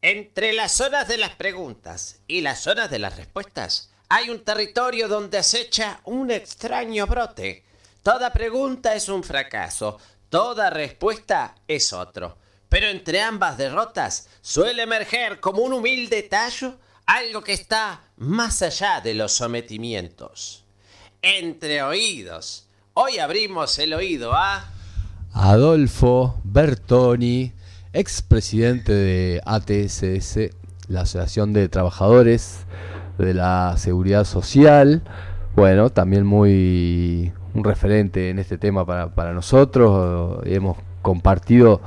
Entre las zonas de las preguntas y las zonas de las respuestas hay un territorio donde acecha un extraño brote. Toda pregunta es un fracaso, toda respuesta es otro. Pero entre ambas derrotas suele emerger como un humilde tallo algo que está más allá de los sometimientos. Entre oídos. Hoy abrimos el oído a Adolfo Bertoni, expresidente de ATSS, la Asociación de Trabajadores de la Seguridad Social. Bueno, también un referente en este tema para nosotros. Hemos compartido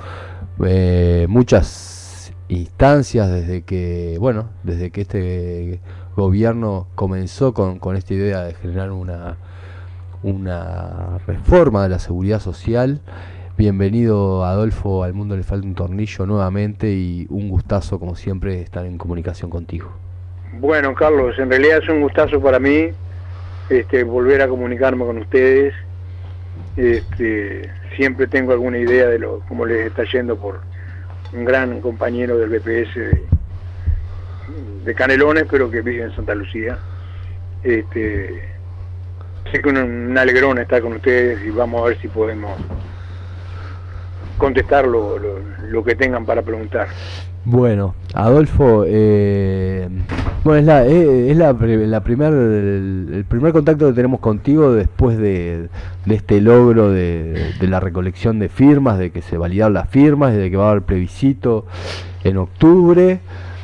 muchas instancias desde que este gobierno comenzó con esta idea de generar una reforma de la seguridad social. Bienvenido, Adolfo, al Mundo le falta un tornillo nuevamente, y un gustazo como siempre estar en comunicación contigo. Bueno, Carlos, en realidad es un gustazo para mí volver a comunicarme con ustedes. Siempre tengo alguna idea de cómo les está yendo por un gran compañero del BPS de Canelones, pero que vive en Santa Lucía. Sé que un alegrón estar con ustedes, y vamos a ver si podemos contestar lo que tengan para preguntar. Bueno, Adolfo, el primer contacto que tenemos contigo después de este logro de la recolección de firmas, de que se validaron las firmas, de que va a haber plebiscito en octubre.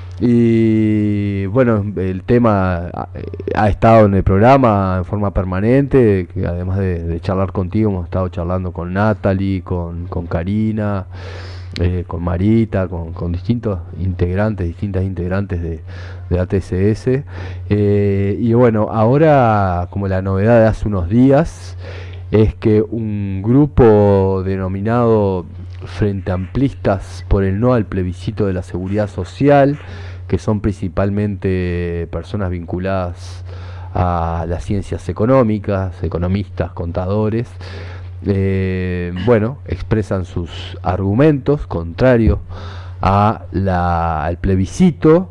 Y bueno, el tema ha estado en el programa en forma permanente, que además de charlar contigo, hemos estado charlando con Natalie, con Karina, con Marita, con distintas integrantes de ATSS. Y bueno, ahora, como la novedad de hace unos días, es que un grupo denominado Frente Amplistas por el No al Plebiscito de la Seguridad Social, que son principalmente personas vinculadas a las ciencias económicas, economistas, contadores, expresan sus argumentos contrarios al plebiscito,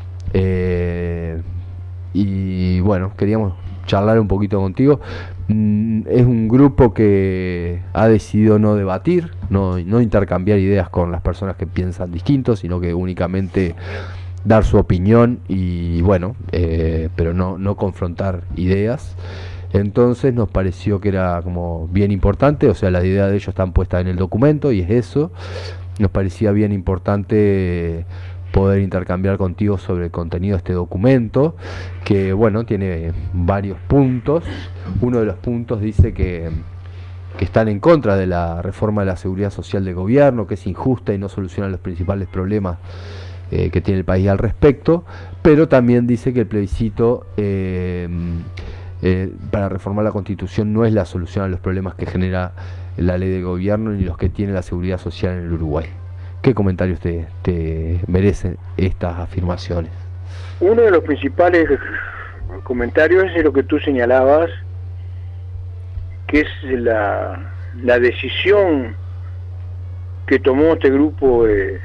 y bueno, queríamos charlar un poquito contigo. Es un grupo que ha decidido no debatir, no intercambiar ideas con las personas que piensan distinto, sino que únicamente dar su opinión y pero no confrontar ideas. Entonces nos pareció que era como bien importante, o sea, las ideas de ellos están puestas en el documento y es eso. Nos parecía bien importante poder intercambiar contigo sobre el contenido de este documento, que tiene varios puntos. Uno de los puntos dice que están en contra de la reforma de la seguridad social del gobierno, que es injusta y no soluciona los principales problemas que tiene el país al respecto, pero también dice que el plebiscito para reformar la Constitución no es la solución a los problemas que genera la ley de gobierno ni los que tiene la seguridad social en el Uruguay. ¿Qué comentarios te merecen estas afirmaciones? Uno de los principales comentarios es lo que tú señalabas, que es la decisión que tomó este grupo de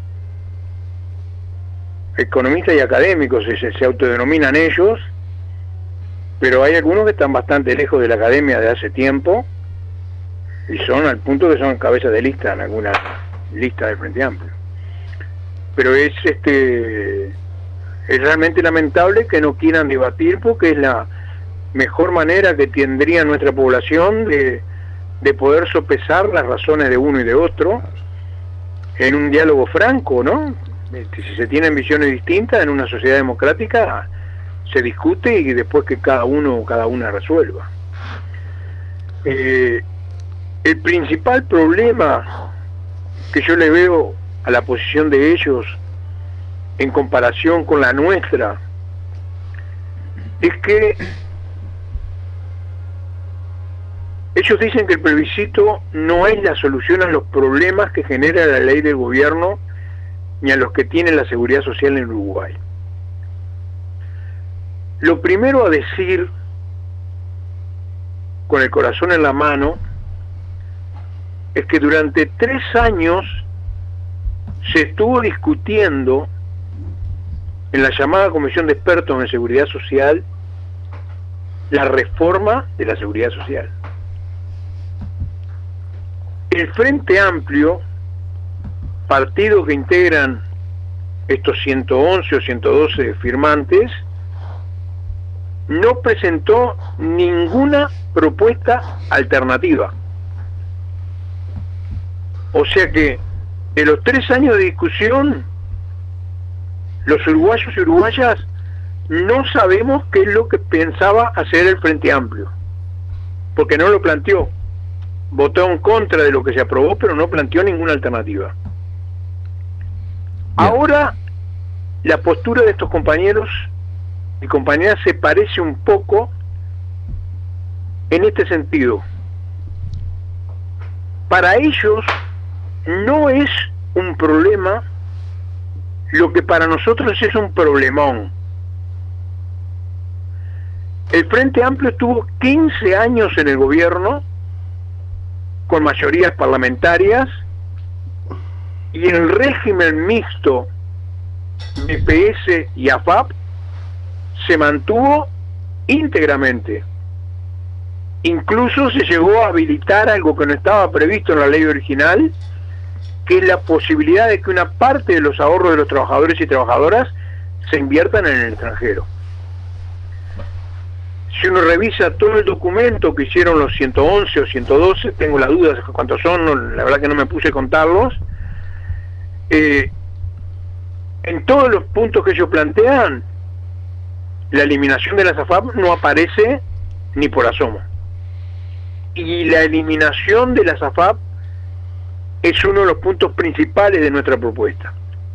economistas y académicos, se autodenominan ellos, pero hay algunos que están bastante lejos de la academia de hace tiempo, y son al punto que son cabezas de lista en algunas listas del Frente Amplio. Pero es realmente lamentable que no quieran debatir, porque es la mejor manera que tendría nuestra población de poder sopesar las razones de uno y de otro en un diálogo franco, ¿no? Si se tienen visiones distintas en una sociedad democrática, se discute y después que cada una resuelva. El principal problema que yo le veo a la posición de ellos en comparación con la nuestra es que ellos dicen que el plebiscito no es la solución a los problemas que genera la ley del gobierno ni a los que tiene la seguridad social en Uruguay. Lo primero a decir, con el corazón en la mano, es que durante 3 años se estuvo discutiendo en la llamada Comisión de Expertos en Seguridad Social la reforma de la seguridad social. El Frente Amplio, partido que integran estos 111 o 112 firmantes, no presentó ninguna propuesta alternativa. O sea que de los 3 años de discusión, los uruguayos y uruguayas no sabemos qué es lo que pensaba hacer el Frente Amplio, porque no lo planteó. Votó en contra de lo que se aprobó, pero no planteó ninguna alternativa. Bien. Ahora, la postura de estos compañeros y compañeras se parece un poco en este sentido. Para ellos no es un problema lo que para nosotros es un problemón. El Frente Amplio estuvo 15 años en el gobierno con mayorías parlamentarias y el régimen mixto BPS y AFAP se mantuvo íntegramente. Incluso se llegó a habilitar algo que no estaba previsto en la ley original, que es la posibilidad de que una parte de los ahorros de los trabajadores y trabajadoras se inviertan en el extranjero. Si uno revisa todo el documento que hicieron los 111 o 112, tengo la duda de cuántos son, la verdad que no me puse a contarlos, en todos los puntos que ellos plantean, la eliminación de las AFAP no aparece ni por asomo. Y la eliminación de las AFAP es uno de los puntos principales de nuestra propuesta.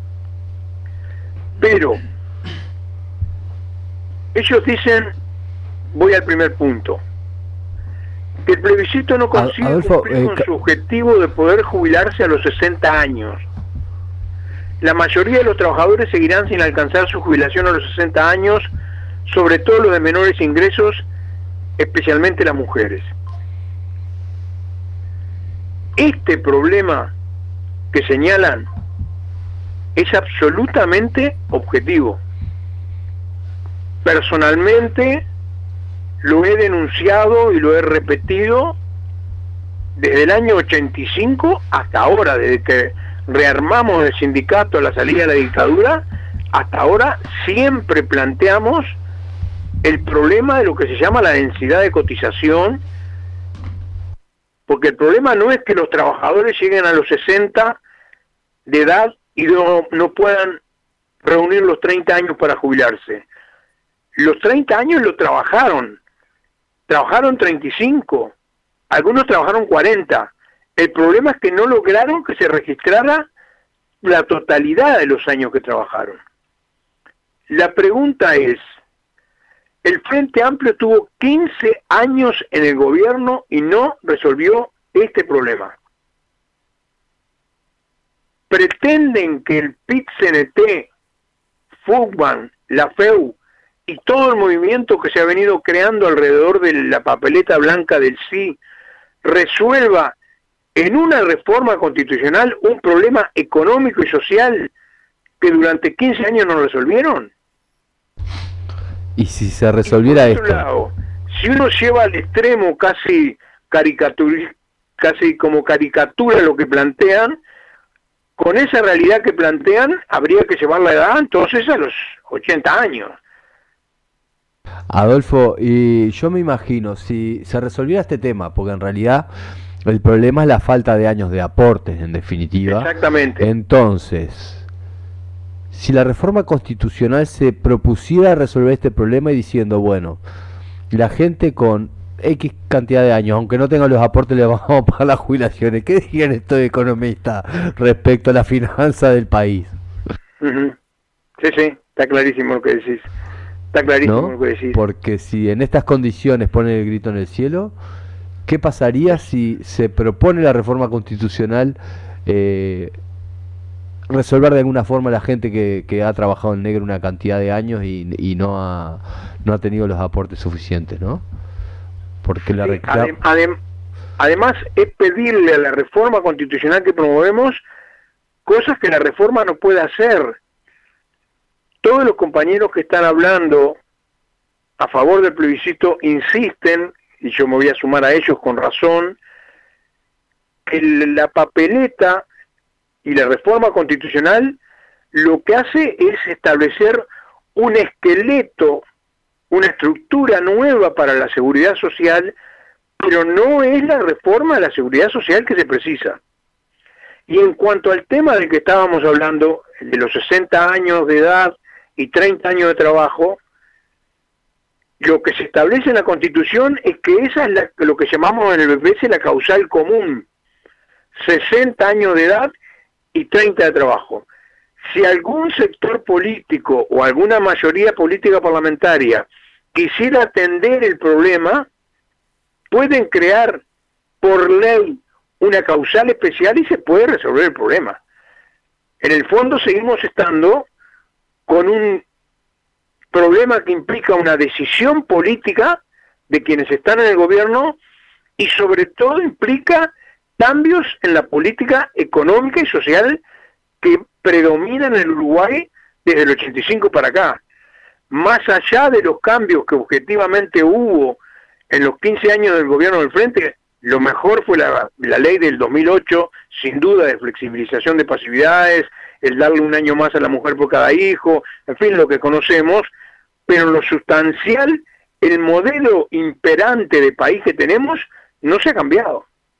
Pero ellos dicen, voy al primer punto, que el plebiscito no consigue Adolfo, cumplir con su objetivo de poder jubilarse a los 60 años. La mayoría de los trabajadores seguirán sin alcanzar su jubilación a los 60 años, sobre todo los de menores ingresos, especialmente las mujeres. Este problema que señalan es absolutamente objetivo. Personalmente lo he denunciado y lo he repetido desde el año 85 hasta ahora, desde que rearmamos el sindicato a la salida de la dictadura, hasta ahora siempre planteamos el problema de lo que se llama la densidad de cotización, porque el problema no es que los trabajadores lleguen a los 60 de edad y no puedan reunir los 30 años para jubilarse. Los 30 años lo trabajaron 35, algunos trabajaron 40. El problema es que no lograron que se registrara la totalidad de los años que trabajaron. La pregunta es, el Frente Amplio tuvo 15 años en el gobierno y no resolvió este problema. Pretenden que el PIT-CNT, FUCBAN, la FEU y todo el movimiento que se ha venido creando alrededor de la papeleta blanca del sí resuelva en una reforma constitucional un problema económico y social que durante 15 años no resolvieron. ¿Y si se resolviera esto? Lado, si uno lleva al extremo casi como caricatura lo que plantean, con esa realidad que plantean, habría que llevar la edad entonces a los 80 años. Adolfo, y yo me imagino, si se resolviera este tema, porque en realidad el problema es la falta de años de aportes, en definitiva. Exactamente. Entonces, si la reforma constitucional se propusiera resolver este problema y diciendo, bueno, la gente con X cantidad de años, aunque no tengan los aportes, le vamos a pagar las jubilaciones, ¿qué dirían estos economistas respecto a la finanza del país? Sí, está clarísimo lo que decís. Está clarísimo, ¿no? Lo que decís. Porque si en estas condiciones ponen el grito en el cielo, ¿qué pasaría si se propone la reforma constitucional resolver de alguna forma a la gente que ha trabajado en negro una cantidad de años y no ha tenido los aportes suficientes, ¿no? Porque la además es pedirle a la reforma constitucional que promovemos cosas que la reforma no puede hacer. todos los compañeros que están hablando a favor del plebiscito insisten, y yo me voy a sumar a ellos con razón, que la papeleta y la reforma constitucional lo que hace es establecer un esqueleto, una estructura nueva para la seguridad social, pero no es la reforma de la seguridad social que se precisa. Y en cuanto al tema del que estábamos hablando, de los 60 años de edad y 30 años de trabajo, lo que se establece en la Constitución es que esa es lo que llamamos en el BPS la causal común, 60 años de edad y 30 de trabajo. Si algún sector político o alguna mayoría política parlamentaria quisiera atender el problema, pueden crear por ley una causal especial y se puede resolver el problema. En el fondo seguimos estando con un problema que implica una decisión política de quienes están en el gobierno y sobre todo implica cambios en la política económica y social que predomina en el Uruguay desde el 85 para acá. Más allá de los cambios que objetivamente hubo en los 15 años del gobierno del Frente, lo mejor fue la ley del 2008, sin duda, de flexibilización de pasividades, el darle un año más a la mujer por cada hijo, en fin, lo que conocemos, pero en lo sustancial, el modelo imperante de país que tenemos no se ha cambiado.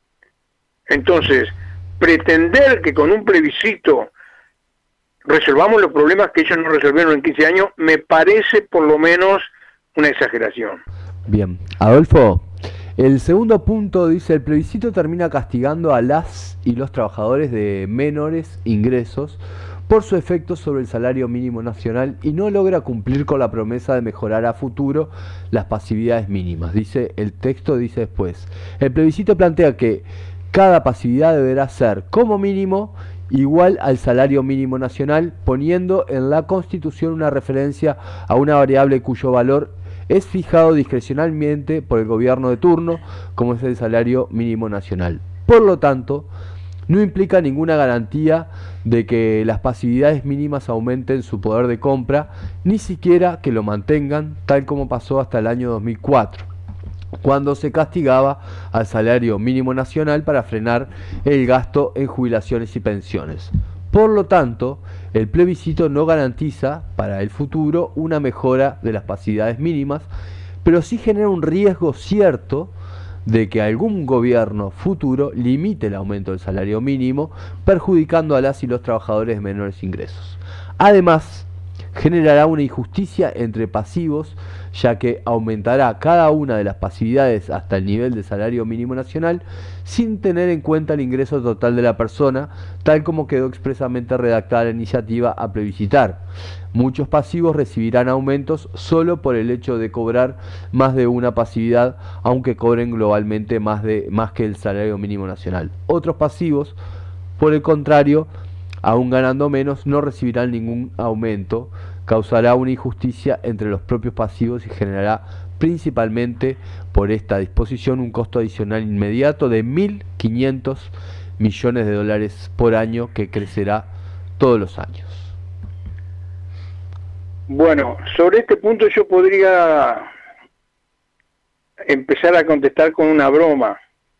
Entonces, pretender que con un plebiscito resolvamos los problemas que ellos no resolvieron en 15 años, me parece por lo menos una exageración. Bien, Adolfo, el segundo punto dice: el plebiscito termina castigando a las y los trabajadores de menores ingresos por su efecto sobre el salario mínimo nacional y no logra cumplir con la promesa de mejorar a futuro las pasividades mínimas. Dice el texto, dice después: el plebiscito plantea que cada pasividad deberá ser como mínimo igual al salario mínimo nacional, poniendo en la Constitución una referencia a una variable cuyo valor es fijado discrecionalmente por el gobierno de turno, como es el salario mínimo nacional. Por lo tanto, no implica ninguna garantía de que las pasividades mínimas aumenten su poder de compra, ni siquiera que lo mantengan, tal como pasó hasta el año 2004, cuando se castigaba al salario mínimo nacional para frenar el gasto en jubilaciones y pensiones. Por lo tanto, el plebiscito no garantiza para el futuro una mejora de las pasividades mínimas, pero sí genera un riesgo cierto de que algún gobierno futuro limite el aumento del salario mínimo, perjudicando a las y los trabajadores de menores ingresos. Además, generará una injusticia entre pasivos, ya que aumentará cada una de las pasividades hasta el nivel de salario mínimo nacional, sin tener en cuenta el ingreso total de la persona, tal como quedó expresamente redactada la iniciativa a plebiscitar. Muchos pasivos recibirán aumentos solo por el hecho de cobrar más de una pasividad, aunque cobren globalmente más que el salario mínimo nacional. Otros pasivos, por el contrario, aún ganando menos, no recibirán ningún aumento, causará una injusticia entre los propios pasivos y generará principalmente por esta disposición un costo adicional inmediato de 1.500 millones de dólares por año, que crecerá todos los años. Bueno, sobre este punto yo podría empezar a contestar con una broma.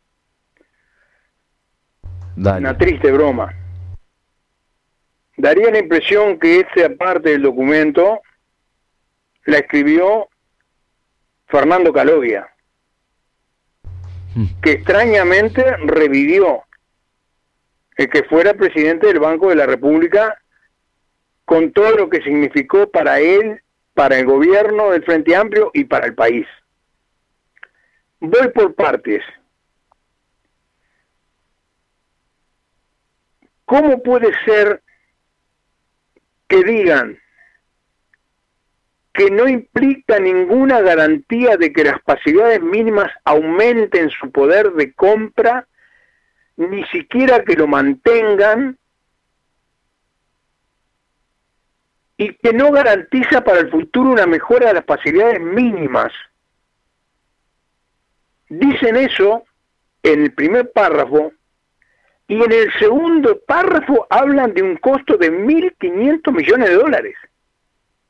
Dale. Una triste broma. Daría la impresión que esta parte del documento la escribió Fernando Calovia, que extrañamente revivió el que fuera presidente del Banco de la República, con todo lo que significó para él, para el gobierno del Frente Amplio y para el país. Voy por partes. ¿Cómo puede ser que digan que no implica ninguna garantía de que las pasividades mínimas aumenten su poder de compra, ni siquiera que lo mantengan, y que no garantiza para el futuro una mejora de las pasividades mínimas? Dicen eso en el primer párrafo, y en el segundo párrafo hablan de un costo de 1.500 millones de dólares.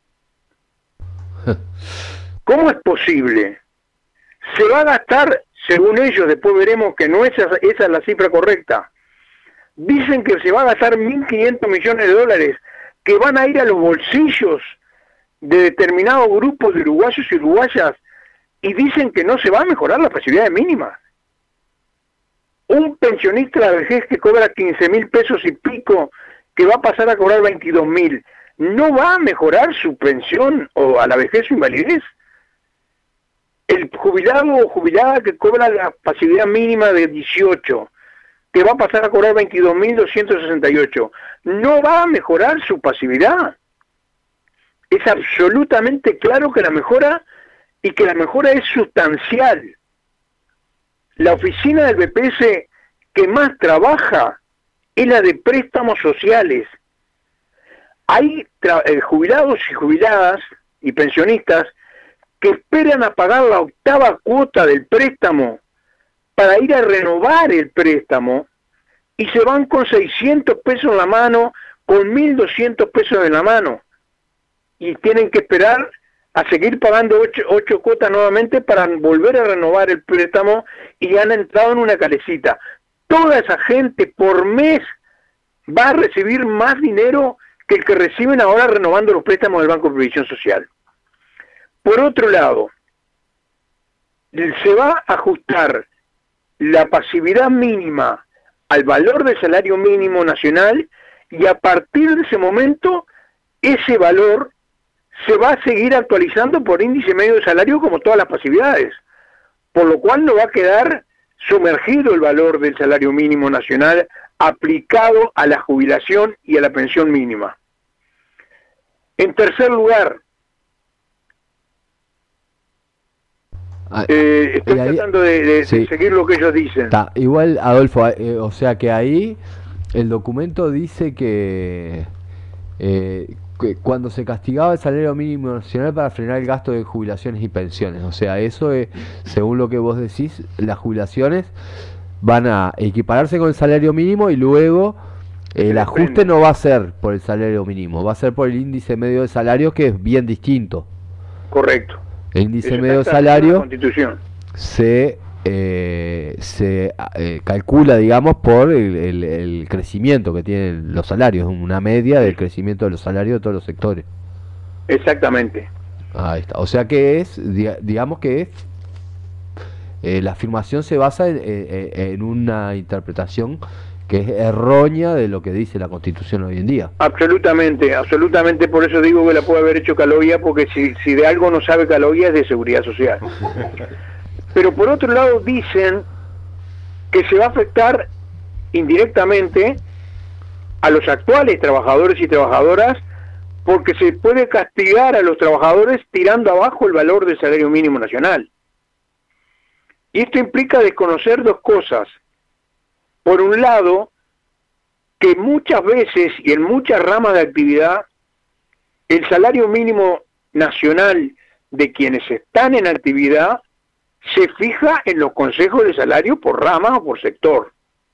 ¿Cómo es posible? Se va a gastar, según ellos, después veremos que no es esa es la cifra correcta. Dicen que se va a gastar 1.500 millones de dólares que van a ir a los bolsillos de determinados grupos de uruguayos y uruguayas, y dicen que no se va a mejorar la facilidad mínima. Un pensionista de la vejez que cobra 15.000 pesos y pico, que va a pasar a cobrar 22.000, ¿no va a mejorar su pensión o a la vejez su invalidez? El jubilado o jubilada que cobra la facilidad mínima de 18, que va a pasar a cobrar 22.268, ¿no va a mejorar su pasividad? Es absolutamente claro que la mejora, y que la mejora es sustancial. La oficina del BPS que más trabaja es la de préstamos sociales. Hay jubilados y jubiladas y pensionistas que esperan a pagar la 8ª cuota del préstamo para ir a renovar el préstamo, y se van con 600 pesos en la mano, con 1.200 pesos en la mano, y tienen que esperar a seguir pagando 8 cuotas nuevamente para volver a renovar el préstamo, y han entrado en una calecita. Toda esa gente por mes va a recibir más dinero que el que reciben ahora renovando los préstamos del Banco de Previsión Social. Por otro lado, se va a ajustar la pasividad mínima al valor del salario mínimo nacional, y a partir de ese momento ese valor se va a seguir actualizando por índice medio de salario como todas las pasividades, por lo cual no va a quedar sumergido el valor del salario mínimo nacional aplicado a la jubilación y a la pensión mínima. En tercer lugar, estoy tratando de seguir lo que ellos dicen. Igual, Adolfo, o sea que ahí el documento dice que cuando se castigaba el salario mínimo nacional para frenar el gasto de jubilaciones y pensiones, o sea, eso es, según lo que vos decís, las jubilaciones van a equipararse con el salario mínimo, y luego el ajuste no va a ser por el salario mínimo, va a ser por el índice medio de salario, que es bien distinto. Correcto. El índice medio de salario se calcula, digamos, por el crecimiento que tienen los salarios, una media del crecimiento de los salarios de todos los sectores. Exactamente. Ahí está. O sea que es, digamos que es, la afirmación se basa en una interpretación que es errónea de lo que dice la Constitución hoy en día. Absolutamente, absolutamente, por eso digo que la puede haber hecho Calovia, porque si de algo no sabe Calovia es de seguridad social. Pero por otro lado dicen que se va a afectar indirectamente a los actuales trabajadores y trabajadoras, porque se puede castigar a los trabajadores tirando abajo el valor del salario mínimo nacional. Y esto implica desconocer dos cosas. Por un lado, que muchas veces y en muchas ramas de actividad, el salario mínimo nacional de quienes están en actividad se fija en los consejos de salario por rama o por sector.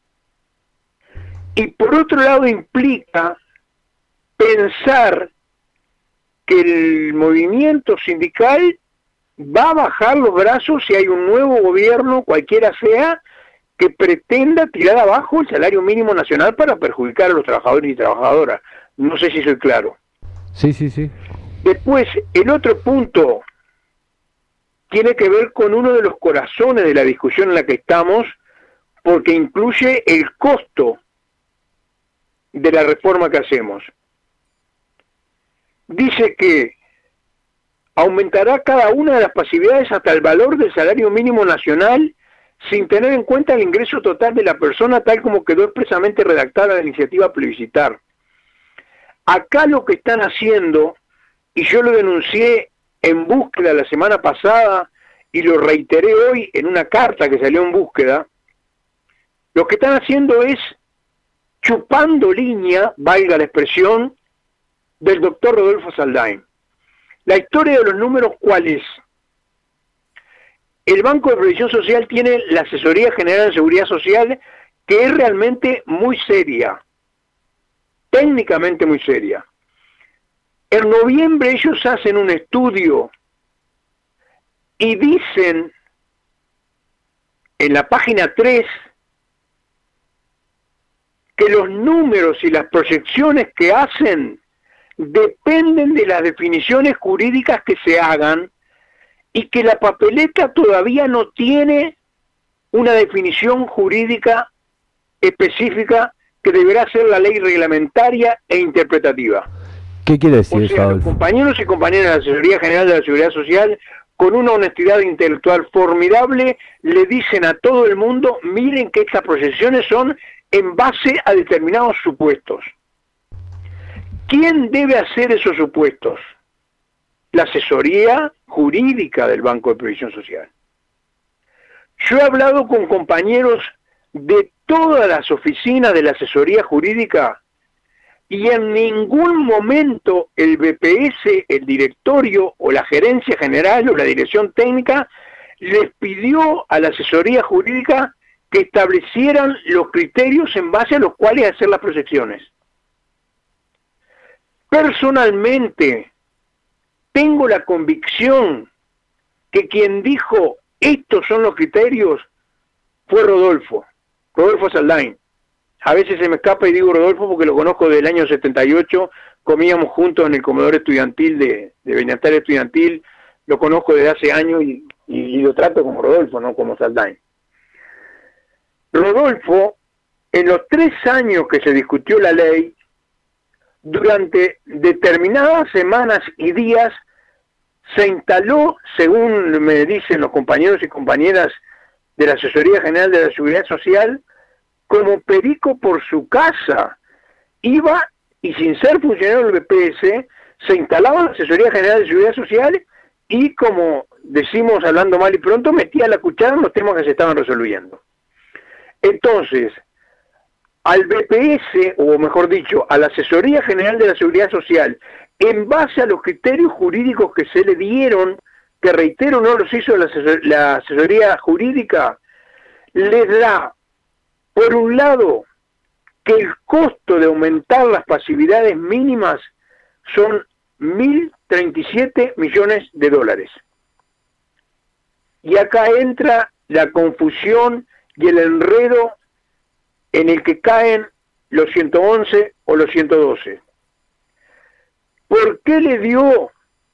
Y por otro lado implica pensar que el movimiento sindical va a bajar los brazos si hay un nuevo gobierno, cualquiera sea, que pretenda tirar abajo el salario mínimo nacional para perjudicar a los trabajadores y trabajadoras. No sé si soy claro. Sí, sí, sí. Después, el otro punto tiene que ver con uno de los corazones de la discusión en la que estamos, porque incluye el costo de la reforma que hacemos. Dice que aumentará cada una de las pasividades hasta el valor del salario mínimo nacional, sin tener en cuenta el ingreso total de la persona, tal como quedó expresamente redactada la iniciativa plebiscitar. Acá lo que están haciendo, y yo lo denuncié en Búsqueda la semana pasada, y lo reiteré hoy en una carta que salió en Búsqueda, lo que están haciendo es chupando línea, valga la expresión, del doctor Rodolfo Saldain. La historia de los números, ¿cuál es? El Banco de Previsión Social tiene la Asesoría General de Seguridad Social, que es realmente muy seria, técnicamente muy seria. En noviembre ellos hacen un estudio y dicen en la página 3 que los números y las proyecciones que hacen dependen de las definiciones jurídicas que se hagan y que la papeleta todavía no tiene una definición jurídica específica que deberá ser la ley reglamentaria e interpretativa. ¿Qué quiere decir O eso, sea, los Adolfo? compañeros y compañeras de la Asesoría General de la Seguridad Social, con una honestidad intelectual formidable, le dicen a todo el mundo, miren que estas proyecciones son en base a determinados supuestos. ¿Quién debe hacer esos supuestos? La asesoría jurídica del Banco de Previsión Social. Yo he hablado con compañeros de todas las oficinas de la asesoría jurídica y en ningún momento el BPS, el directorio o la gerencia general o la dirección técnica les pidió a la asesoría jurídica que establecieran los criterios en base a los cuales hacer las proyecciones. Personalmente, tengo la convicción que quien dijo estos son los criterios fue Rodolfo Saldain. A veces se me escapa y digo Rodolfo porque lo conozco del año 78, comíamos juntos en el comedor estudiantil de Bienestar Estudiantil, lo conozco desde hace años y lo trato como Rodolfo, no como Saldain. Rodolfo, en los 3 años que se discutió la ley, durante determinadas semanas y días, se instaló, según me dicen los compañeros y compañeras de la Asesoría General de la Seguridad Social, como perico por su casa. Iba y sin ser funcionario del BPS, se instalaba en la Asesoría General de Seguridad Social y, como decimos hablando mal y pronto, metía la cuchara en los temas que se estaban resolviendo. Entonces, al BPS, o mejor dicho, a la Asesoría General de la Seguridad Social, en base a los criterios jurídicos que se le dieron, que reitero no los hizo la asesoría jurídica, les da, por un lado, que el costo de aumentar las pasividades mínimas son 1.037 millones de dólares. Y acá entra la confusión y el enredo en el que caen los 111 o los 112. ¿Por qué le dio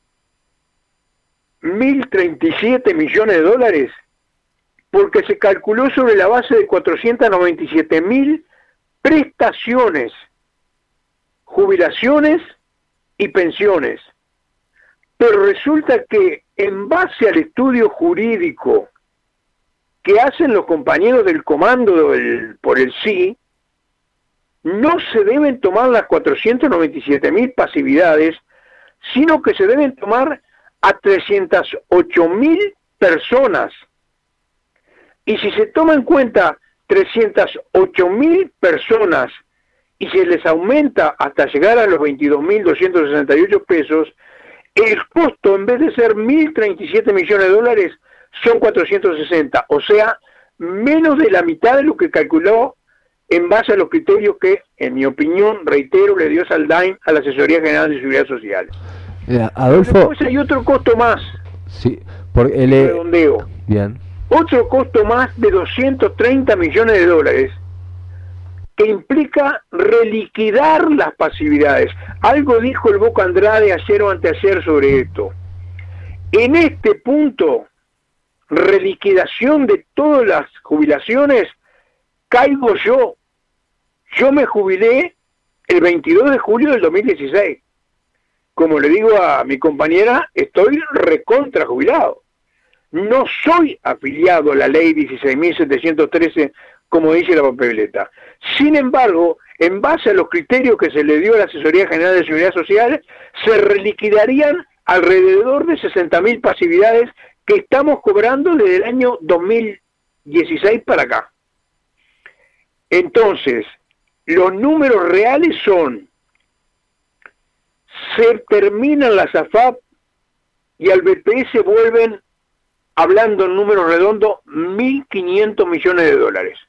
1.037 millones de dólares? Porque se calculó sobre la base de 497.000 prestaciones, jubilaciones y pensiones. Pero resulta que en base al estudio jurídico que hacen los compañeros del comando por el sí, no se deben tomar las 497.000 pasividades, sino que se deben tomar a 308.000 personas. Y si se toma en cuenta 308.000 personas y se les aumenta hasta llegar a los 22.268 pesos, el costo, en vez de ser 1.037 millones de dólares, son 460, o sea, menos de la mitad de lo que calculó en base a los criterios que, en mi opinión, reitero, le dio Saldain a la Asesoría General de Seguridad Social. Adolfo, después hay otro costo más, sí, por el redondeo. Bien. Otro costo más de 230 millones de dólares que implica reliquidar las pasividades. Algo dijo el Boca Andrade ayer o anteayer sobre esto. En este punto, reliquidación de todas las jubilaciones, caigo yo. Yo me jubilé el 22 de julio del 2016. Como le digo a mi compañera, estoy recontra jubilado. No soy afiliado a la ley 16.713, como dice la papeleta. Sin embargo, en base a los criterios que se le dio a la Asesoría General de Seguridad Social, se reliquidarían alrededor de 60.000 pasividades que estamos cobrando desde el año 2016 para acá. Entonces, los números reales son, se terminan las AFAP y al BPS vuelven, hablando en números redondos, 1.500 millones de dólares.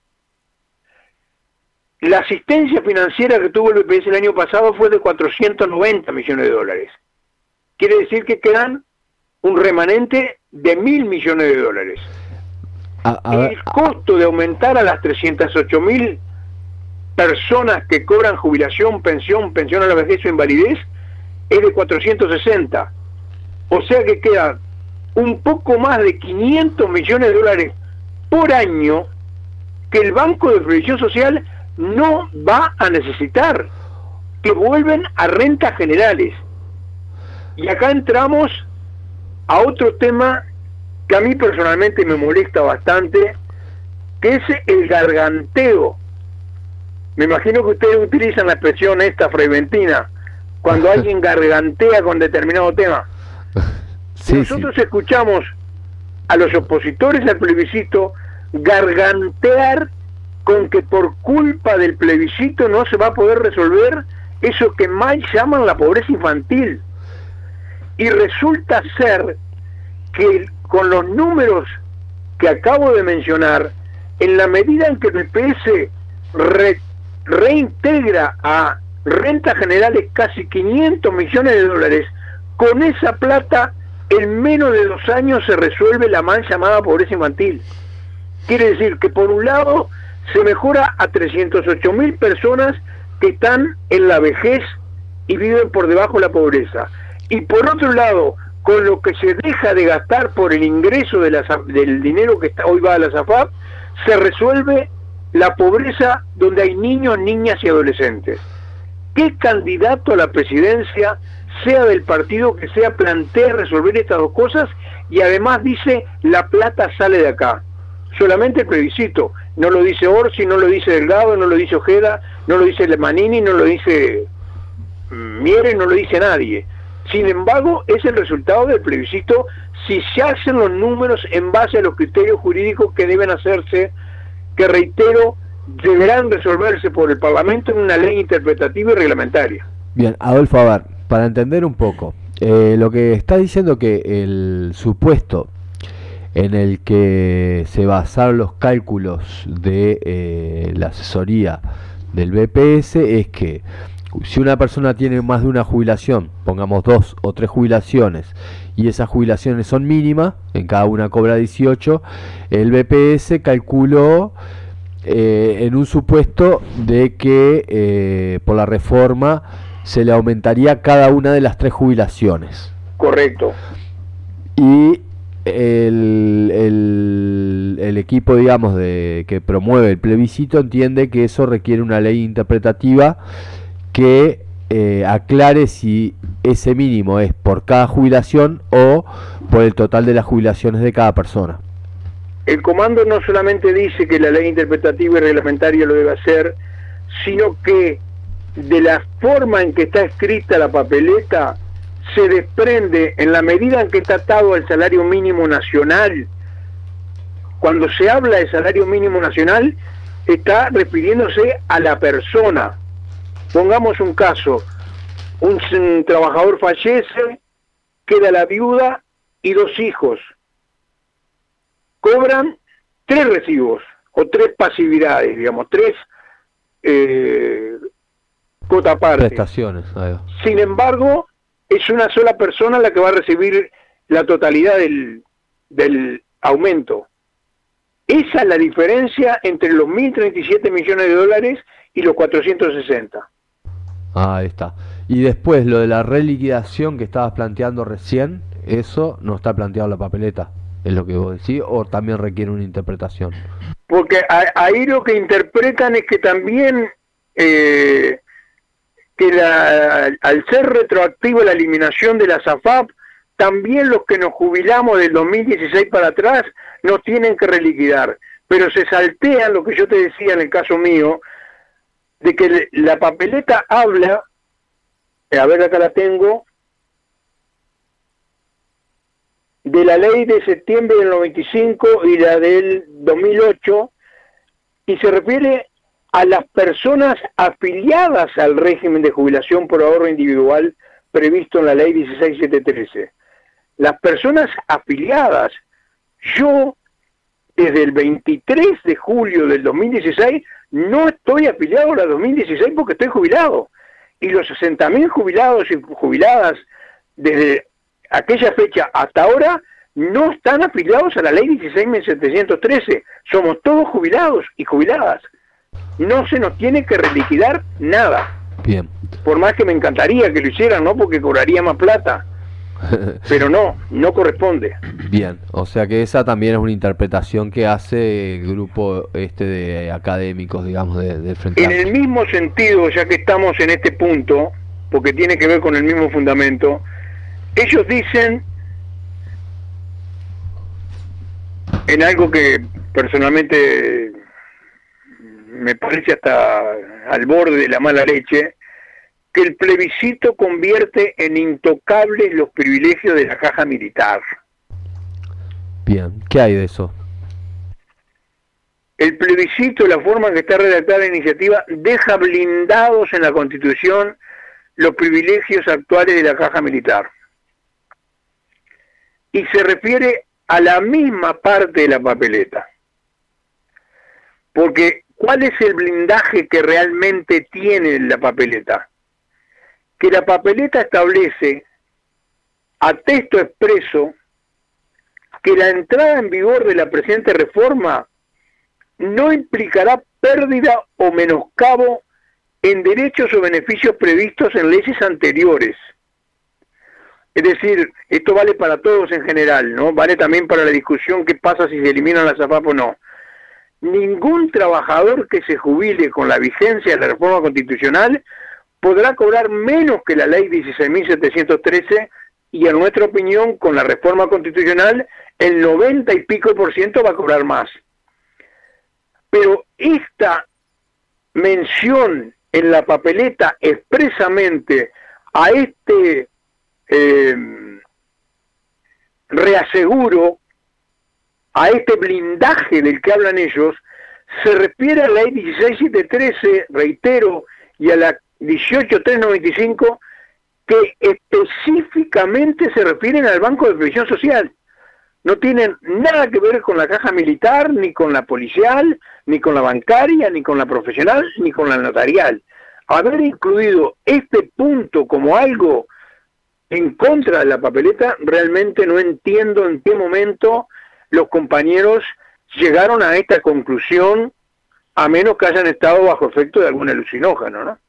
La asistencia financiera que tuvo el BPS el año pasado fue de 490 millones de dólares. Quiere decir que quedan un remanente de 1.000 millones de dólares. El costo de aumentar a las 308.000 personas que cobran jubilación, pensión a la vejez o invalidez es de 460. O sea que queda un poco más de 500 millones de dólares por año que el Banco de Previsión Social no va a necesitar, que vuelven a rentas generales. Y acá entramos a otro tema que a mí personalmente me molesta bastante, que es el garganteo. Me imagino que ustedes utilizan la expresión esta freventina, cuando alguien gargantea con determinado tema. Sí, nosotros escuchamos a los opositores al plebiscito gargantear con que por culpa del plebiscito no se va a poder resolver eso que más llaman la pobreza infantil. Y resulta ser que con los números que acabo de mencionar, en la medida en que el PS reintegra a rentas generales casi 500 millones de dólares, con esa plata en menos de 2 años se resuelve la mal llamada pobreza infantil. Quiere decir que por un lado se mejora a 308.000 personas que están en la vejez y viven por debajo de la pobreza, y por otro lado, con lo que se deja de gastar por el ingreso del dinero que hoy va a la SAFAP, se resuelve la pobreza donde hay niños, niñas y adolescentes. ¿Qué candidato a la presidencia, sea del partido que sea, plantea resolver estas dos cosas y además dice la plata sale de acá? Solamente el plebiscito. No lo dice Orsi, no lo dice Delgado, no lo dice Ojeda, no lo dice Manini, no lo dice Mieres, no lo dice nadie. Sin embargo, es el resultado del plebiscito si se hacen los números en base a los criterios jurídicos que deben hacerse, que reitero, deberán resolverse por el Parlamento en una ley interpretativa y reglamentaria. Bien, Adolfo, a ver, para entender un poco, lo que está diciendo que el supuesto en el que se basaron los cálculos de la asesoría del BPS es que si una persona tiene más de una jubilación, pongamos 2 o 3 jubilaciones, y esas jubilaciones son mínimas, en cada una cobra 18, el BPS calculó en un supuesto de que por la reforma se le aumentaría cada una de las 3 jubilaciones. Correcto. Y el equipo, digamos, que promueve el plebiscito entiende que eso requiere una ley interpretativa que aclare si ese mínimo es por cada jubilación o por el total de las jubilaciones de cada persona. El comando no solamente dice que la ley interpretativa y reglamentaria lo debe hacer, sino que de la forma en que está escrita la papeleta se desprende, en la medida en que está atado al salario mínimo nacional. Cuando se habla de salario mínimo nacional, está refiriéndose a la persona. Pongamos un caso, un trabajador fallece, queda la viuda y 2 hijos. Cobran 3 recibos, o 3 pasividades, digamos, 3 cuota parte. Prestaciones. Sin embargo, es una sola persona la que va a recibir la totalidad del aumento. Esa es la diferencia entre los 1.037 millones de dólares y los 460. Ahí está. Y después lo de la reliquidación que estabas planteando recién, eso no está planteado en la papeleta, es lo que vos decís, o también requiere una interpretación. Porque ahí lo que interpretan es que también al ser retroactiva la eliminación de la SAFAP, también los que nos jubilamos del 2016 para atrás nos tienen que reliquidar. Pero se saltean lo que yo te decía en el caso mío, de que la papeleta habla, a ver, acá la tengo, de la ley de septiembre del 95 y la del 2008, y se refiere a las personas afiliadas al régimen de jubilación por ahorro individual previsto en la ley 16713. Las personas afiliadas. Yo, desde el 23 de julio del 2016, no estoy afiliado a la 2016 porque estoy jubilado. Y los 60.000 jubilados y jubiladas desde aquella fecha hasta ahora no están afiliados a la ley 16.713. Somos todos jubilados y jubiladas. No se nos tiene que reliquidar nada. Bien. Por más que me encantaría que lo hicieran, ¿no? Porque cobraría más plata. Pero no corresponde. Bien, o sea que esa también es una interpretación que hace el grupo de académicos, digamos, del Frente En Amplio. el mismo sentido, ya que estamos en este punto, porque tiene que ver con el mismo fundamento, ellos dicen, en algo que personalmente me parece hasta al borde de la mala leche, que el plebiscito convierte en intocables los privilegios de la caja militar. Bien, ¿qué hay de eso? El plebiscito, la forma en que está redactada la iniciativa, deja blindados en la Constitución los privilegios actuales de la caja militar. Y se refiere a la misma parte de la papeleta. Porque, ¿cuál es el blindaje que realmente tiene la papeleta? Que la papeleta establece a texto expreso que la entrada en vigor de la presente reforma no implicará pérdida o menoscabo en derechos o beneficios previstos en leyes anteriores. Es decir, esto vale para todos en general, ¿no? Vale también para la discusión qué pasa si se eliminan las AFAP o no. Ningún trabajador que se jubile con la vigencia de la reforma constitucional podrá cobrar menos que la ley 16.713 y, en nuestra opinión, con la reforma constitucional, el 90 y pico % va a cobrar más. Pero esta mención en la papeleta expresamente a este reaseguro, a este blindaje del que hablan ellos, se refiere a la ley 16.713, reitero, y a la 18.395, que específicamente se refieren al Banco de Previsión Social. No tienen nada que ver con la caja militar, ni con la policial, ni con la bancaria, ni con la profesional, ni con la notarial. Haber incluido este punto como algo en contra de la papeleta, realmente no entiendo en qué momento los compañeros llegaron a esta conclusión, a menos que hayan estado bajo efecto de algún alucinógeno, ¿no?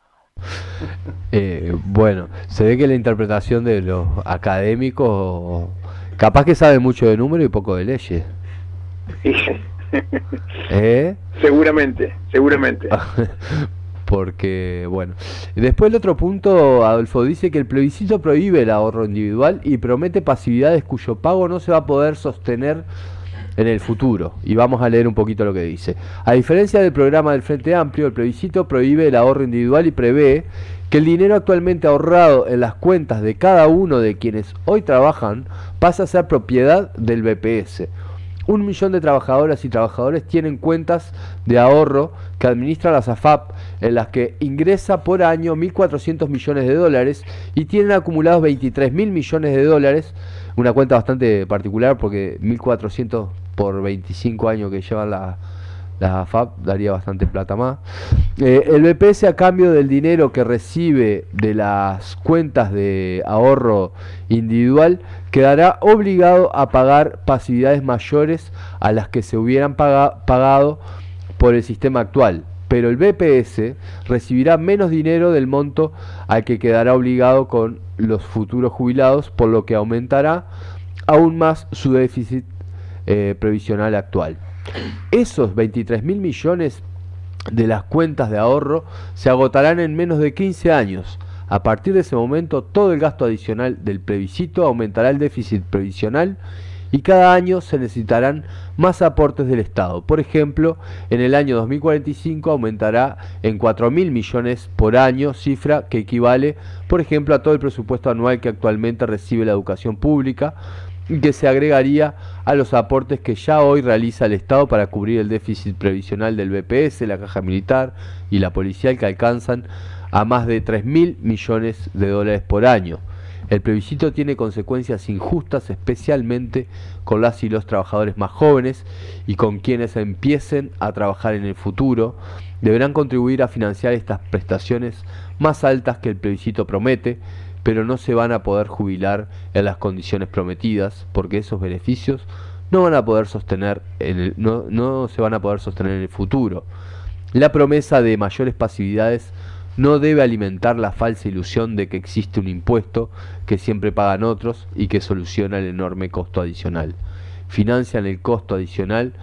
Bueno, se ve que la interpretación de los académicos capaz que sabe mucho de número y poco de leyes. Seguramente. Porque, bueno, después el otro punto, Adolfo, dice que el plebiscito prohíbe el ahorro individual y promete pasividades cuyo pago no se va a poder sostener en el futuro. Y vamos a leer un poquito lo que dice. A diferencia del programa del Frente Amplio, el plebiscito prohíbe el ahorro individual y prevé que el dinero actualmente ahorrado en las cuentas de cada uno de quienes hoy trabajan pasa a ser propiedad del BPS. 1 millón de trabajadoras y trabajadores tienen cuentas de ahorro que administra la SAFAP, en las que ingresa por año 1.400 millones de dólares y tienen acumulados 23.000 millones de dólares, una cuenta bastante particular porque 1.400 por 25 años que llevan la AFAP daría bastante plata más. El BPS, a cambio del dinero que recibe de las cuentas de ahorro individual, quedará obligado a pagar pasividades mayores a las que se hubieran pagado por el sistema actual, pero el BPS recibirá menos dinero del monto al que quedará obligado con los futuros jubilados, por lo que aumentará aún más su déficit previsional actual. Esos 23.000 millones de las cuentas de ahorro se agotarán en menos de 15 años. A partir de ese momento, todo el gasto adicional del plebiscito aumentará el déficit previsional y cada año se necesitarán más aportes del Estado. Por ejemplo, en el año 2045 aumentará en 4.000 millones por año, cifra que equivale, por ejemplo, a todo el presupuesto anual que actualmente recibe la educación pública, y que se agregaría a los aportes que ya hoy realiza el Estado para cubrir el déficit previsional del BPS, la Caja Militar y la Policial, que alcanzan a más de 3.000 millones de dólares por año. El plebiscito tiene consecuencias injustas, especialmente con las y los trabajadores más jóvenes y con quienes empiecen a trabajar en el futuro. Deberán contribuir a financiar estas prestaciones más altas que el plebiscito promete, pero no se van a poder jubilar en las condiciones prometidas, porque esos beneficios no van a poder sostener no se van a poder sostener en el futuro. La promesa de mayores pasividades no debe alimentar la falsa ilusión de que existe un impuesto que siempre pagan otros y que soluciona el enorme costo adicional. Financiar el costo adicional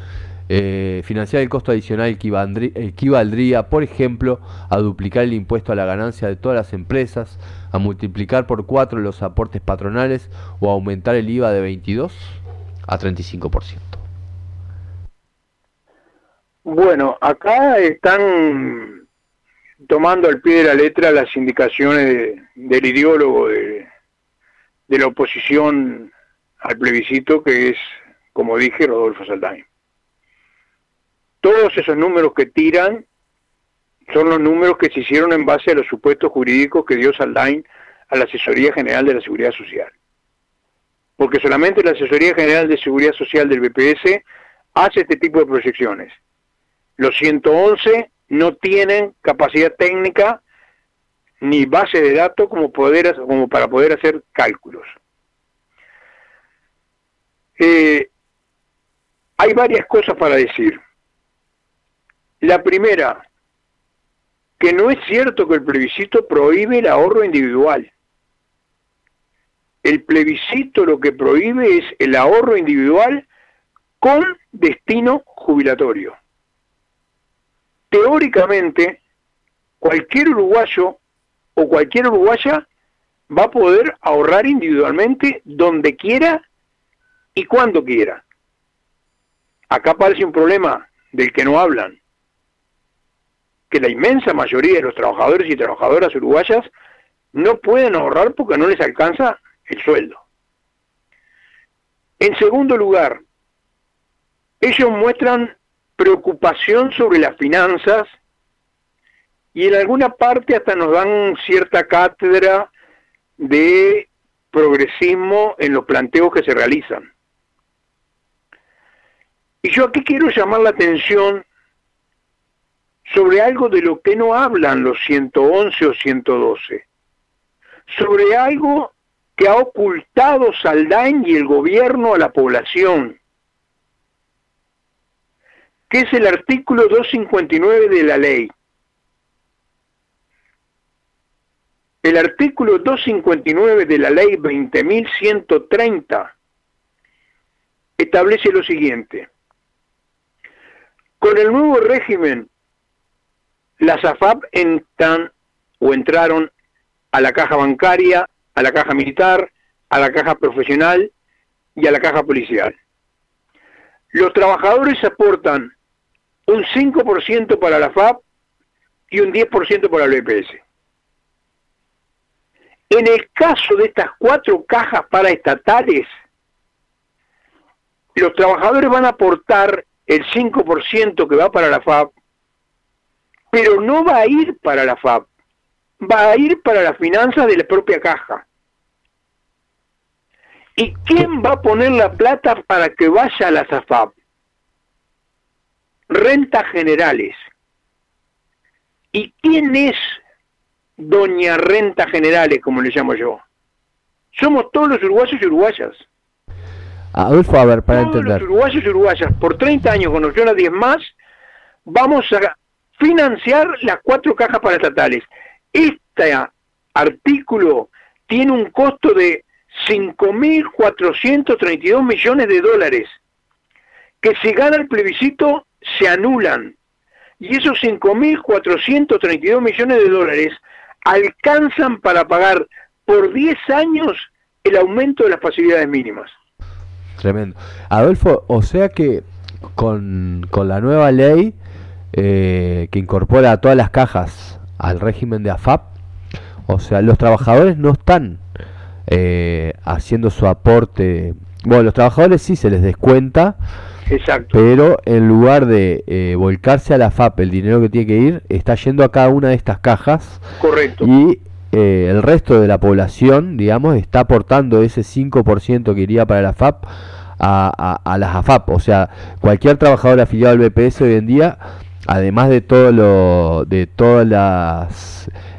equivaldría, por ejemplo, a duplicar el impuesto a la ganancia de todas las empresas, a multiplicar por 4 los aportes patronales o a aumentar el IVA de 22 a 35%. Bueno, acá están tomando al pie de la letra las indicaciones del ideólogo de la oposición al plebiscito, que es, como dije, Rodolfo Saldain. Todos esos números que tiran son los números que se hicieron en base a los supuestos jurídicos que dio Saldain a la Asesoría General de la Seguridad Social. Porque solamente la Asesoría General de Seguridad Social del BPS hace este tipo de proyecciones. Los 111 no tienen capacidad técnica ni base de datos como para poder hacer cálculos. Hay varias cosas para decir. La primera, que no es cierto que el plebiscito prohíbe el ahorro individual. El plebiscito lo que prohíbe es el ahorro individual con destino jubilatorio. Teóricamente, cualquier uruguayo o cualquier uruguaya va a poder ahorrar individualmente donde quiera y cuando quiera. Acá aparece un problema del que no hablan, que la inmensa mayoría de los trabajadores y trabajadoras uruguayas no pueden ahorrar porque no les alcanza el sueldo. En segundo lugar, ellos muestran preocupación sobre las finanzas y en alguna parte hasta nos dan cierta cátedra de progresismo en los planteos que se realizan. Y yo aquí quiero llamar la atención sobre algo de lo que no hablan los 111 o 112, sobre algo que ha ocultado Saldain y el gobierno a la población, que es el artículo 259 de la ley. El artículo 259 de la ley 20.130 establece lo siguiente: con el nuevo régimen, las AFAP entraron a la caja bancaria, a la caja militar, a la caja profesional y a la caja policial. Los trabajadores aportan un 5% para la AFAP y un 10% para el BPS. En el caso de estas 4 cajas paraestatales, los trabajadores van a aportar el 5% que va para la FAP, pero no va a ir para la FAP, va a ir para las finanzas de la propia caja. ¿Y quién va a poner la plata para que vaya a las AFAP? Rentas generales. ¿Y quién es doña Rentas Generales, como le llamo yo? Somos todos los uruguayos y uruguayas. Adolfo, a ver, para todos entender. Los uruguayos y uruguayas, por 30 años con opción a 10 más, vamos a financiar las 4 cajas paraestatales. Este artículo tiene un costo de 5.432 millones de dólares, que si gana el plebiscito se anulan. Y esos 5.432 millones de dólares alcanzan para pagar por 10 años el aumento de las facilidades mínimas. Tremendo. Adolfo, o sea que con la nueva ley que incorpora a todas las cajas al régimen de AFAP, o sea, los trabajadores no están haciendo su aporte. Bueno, los trabajadores sí se les descuenta. Exacto. Pero en lugar de volcarse a la FAP el dinero que tiene que ir, está yendo a cada una de estas cajas. Correcto. Y el resto de la población, digamos, está aportando ese 5% que iría para la FAP a las AFAP. O sea, cualquier trabajador afiliado al BPS hoy en día, además de todas las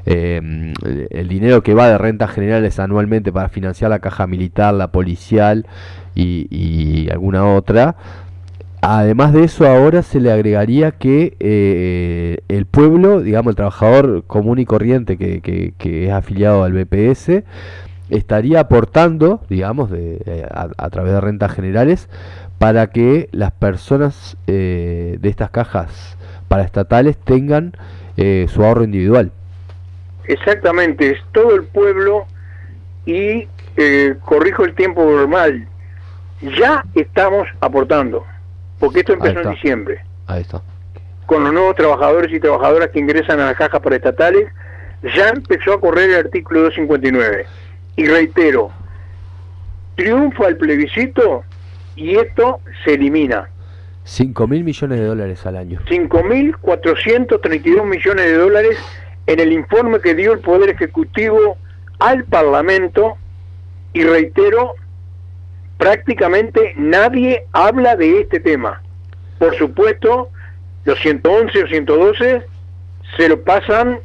el dinero que va de rentas generales anualmente para financiar la caja militar, la policial y alguna otra. Además de eso, ahora se le agregaría que el pueblo, digamos el trabajador común y corriente que es afiliado al BPS, estaría aportando, digamos, a través de rentas generales, para que las personas de estas cajas paraestatales tengan su ahorro individual. Exactamente, es todo el pueblo y corrijo el tiempo normal. Ya estamos aportando, porque esto empezó en diciembre. Ahí está. Con los nuevos trabajadores y trabajadoras que ingresan a las cajas paraestatales, ya empezó a correr el artículo 259. Y reitero, triunfa el plebiscito y esto se elimina. 5.000 millones de dólares al año. 5.432 millones de dólares en el informe que dio el Poder Ejecutivo al Parlamento, y reitero, prácticamente nadie habla de este tema. Por supuesto, los 111 o 112 se lo pasan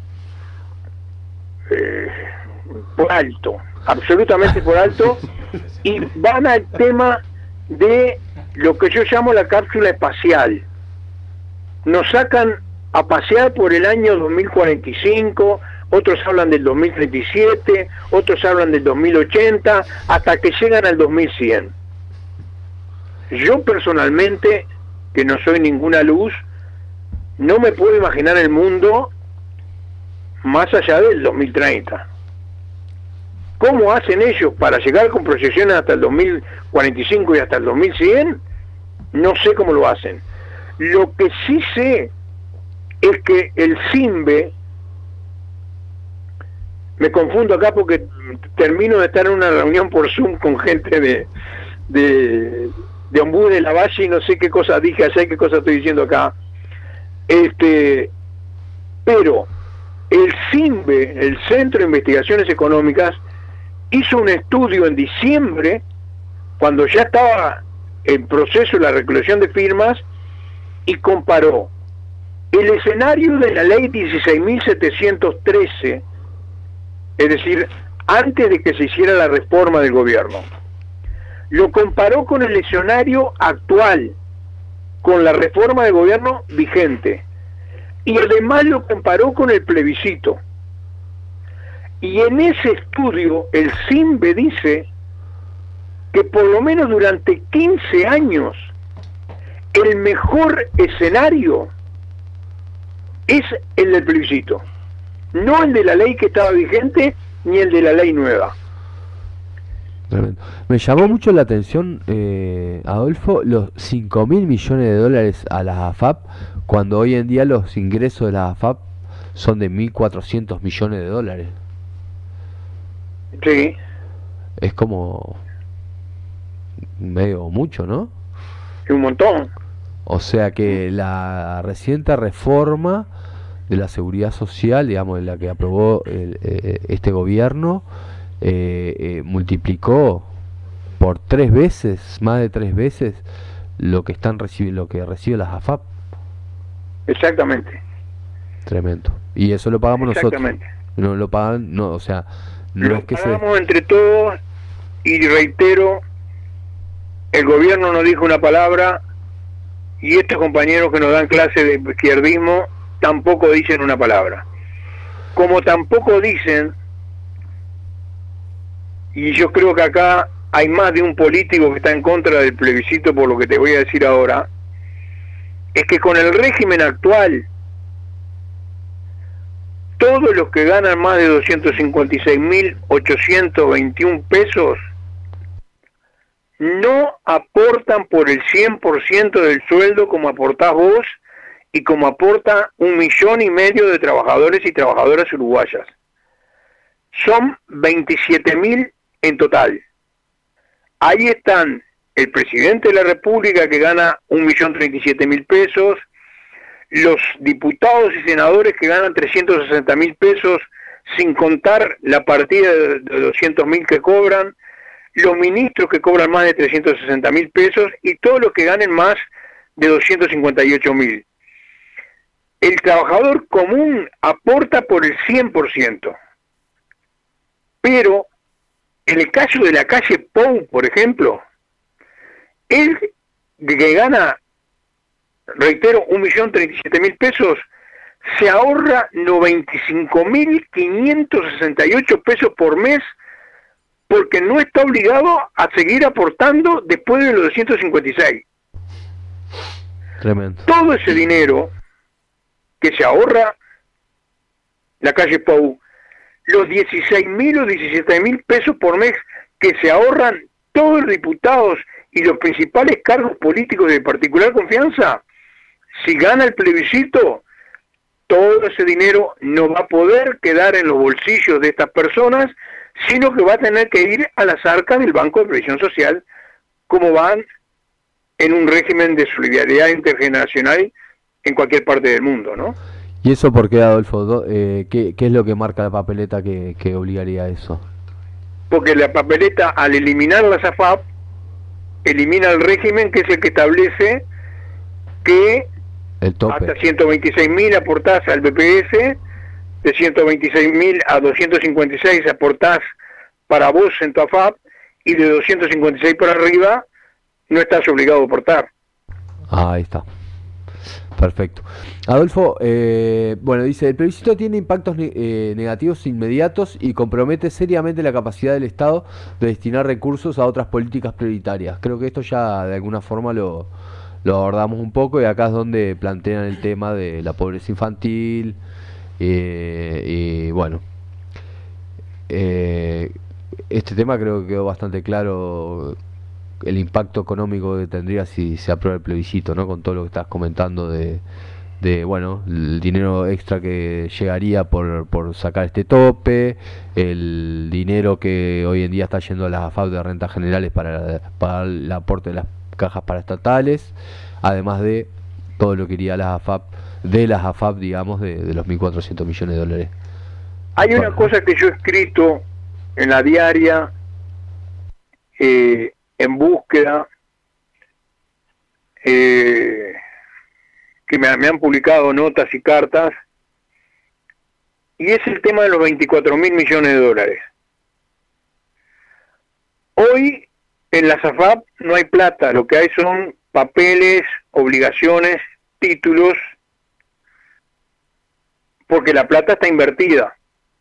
por alto, absolutamente por alto, y van al tema de lo que yo llamo la cápsula espacial. Nos sacan a pasear por el año 2045, otros hablan del 2037, otros hablan del 2080, hasta que llegan al 2100. Yo personalmente, que no soy ninguna luz, no me puedo imaginar el mundo más allá del 2030. ¿Cómo hacen ellos para llegar con proyecciones hasta el 2045 y hasta el 2100? No sé cómo lo hacen. Lo que sí sé es que el CIMBE, me confundo acá porque termino de estar en una reunión por Zoom con gente de Ombú de la Valle y no sé qué cosa dije allá y qué cosa estoy diciendo acá. Pero el CIMBE, el Centro de Investigaciones Económicas, hizo un estudio en diciembre, cuando ya estaba en proceso la recolección de firmas, y comparó el escenario de la ley 16.713, es decir, antes de que se hiciera la reforma del gobierno, lo comparó con el escenario actual, con la reforma del gobierno vigente, y además lo comparó con el plebiscito. Y en ese estudio el CIMBE dice que por lo menos durante 15 años el mejor escenario es el del plebiscito, no el de la ley que estaba vigente ni el de la ley nueva. Tremendo. Me llamó mucho la atención, Adolfo, los 5.000 millones de dólares a las AFAP, cuando hoy en día los ingresos de las AFAP son de 1.400 millones de dólares. Sí. Es como medio mucho, ¿no? Es un montón. O sea que la reciente reforma de la seguridad social, digamos, la que aprobó este gobierno, multiplicó por 3 veces, más de 3 veces, lo que reciben las AFAP. Exactamente. Tremendo. Y eso lo pagamos nosotros. No lo pagan, no, o sea, no lo es que pagamos entre todos, y reitero, el gobierno no dijo una palabra, y estos compañeros que nos dan clase de izquierdismo tampoco dicen una palabra. Como tampoco dicen, y yo creo que acá hay más de un político que está en contra del plebiscito por lo que te voy a decir ahora, es que con el régimen actual, todos los que ganan más de 256.821 pesos no aportan por el 100% del sueldo como aportás vos y como aporta 1,5 millones de trabajadores y trabajadoras uruguayas. Son 27.000 en total. Ahí están el presidente de la República, que gana 1.037.000 pesos, los diputados y senadores que ganan 360.000 pesos, sin contar la partida de 200.000 que cobran, los ministros que cobran más de 360.000 pesos y todos los que ganen más de 258.000. el trabajador común aporta por el 100%, pero en el caso de la calle Pou, por ejemplo, él que gana, reitero, 1.037.000 pesos, se ahorra 95.568 pesos por mes porque no está obligado a seguir aportando después de los 256. Tremendo. Todo ese dinero que se ahorra la calle Pou, los 16.000 o 17.000 pesos por mes que se ahorran todos los diputados y los principales cargos políticos de particular confianza, si gana el plebiscito, todo ese dinero no va a poder quedar en los bolsillos de estas personas, sino que va a tener que ir a las arcas del Banco de Previsión Social, como van en un régimen de solidaridad intergeneracional en cualquier parte del mundo, ¿no? ¿Y eso por qué, Adolfo? ¿Qué es lo que marca la papeleta que obligaría a eso? Porque la papeleta, al eliminar la SAFAP, elimina el régimen que es el que establece que El tope. hasta 126.000 aportás al BPS, de 126.000 a 256 aportás para vos en tu AFAP, y de 256 para arriba no estás obligado a aportar. Ahí está. Perfecto. Adolfo, bueno, dice, el plebiscito tiene impactos negativos inmediatos y compromete seriamente la capacidad del Estado de destinar recursos a otras políticas prioritarias. Creo que esto ya de alguna forma lo abordamos un poco, y acá es donde plantean el tema de la pobreza infantil, y bueno, este tema creo que quedó bastante claro, el impacto económico que tendría si se aprueba el plebiscito, ¿no? Con todo lo que estás comentando de bueno, el dinero extra que llegaría por sacar este tope, el dinero que hoy en día está yendo a las AFAP de rentas generales para pagar el aporte de las cajas paraestatales, además de todo lo que iría a las AFAP, digamos, de los 1.400 millones de dólares. Hay una cosa que yo he escrito en la diaria, en búsqueda, que me han publicado notas y cartas, y es el tema de los 24.000 millones de dólares. Hoy en la SAFAP no hay plata, lo que hay son papeles, obligaciones, títulos, porque la plata está invertida.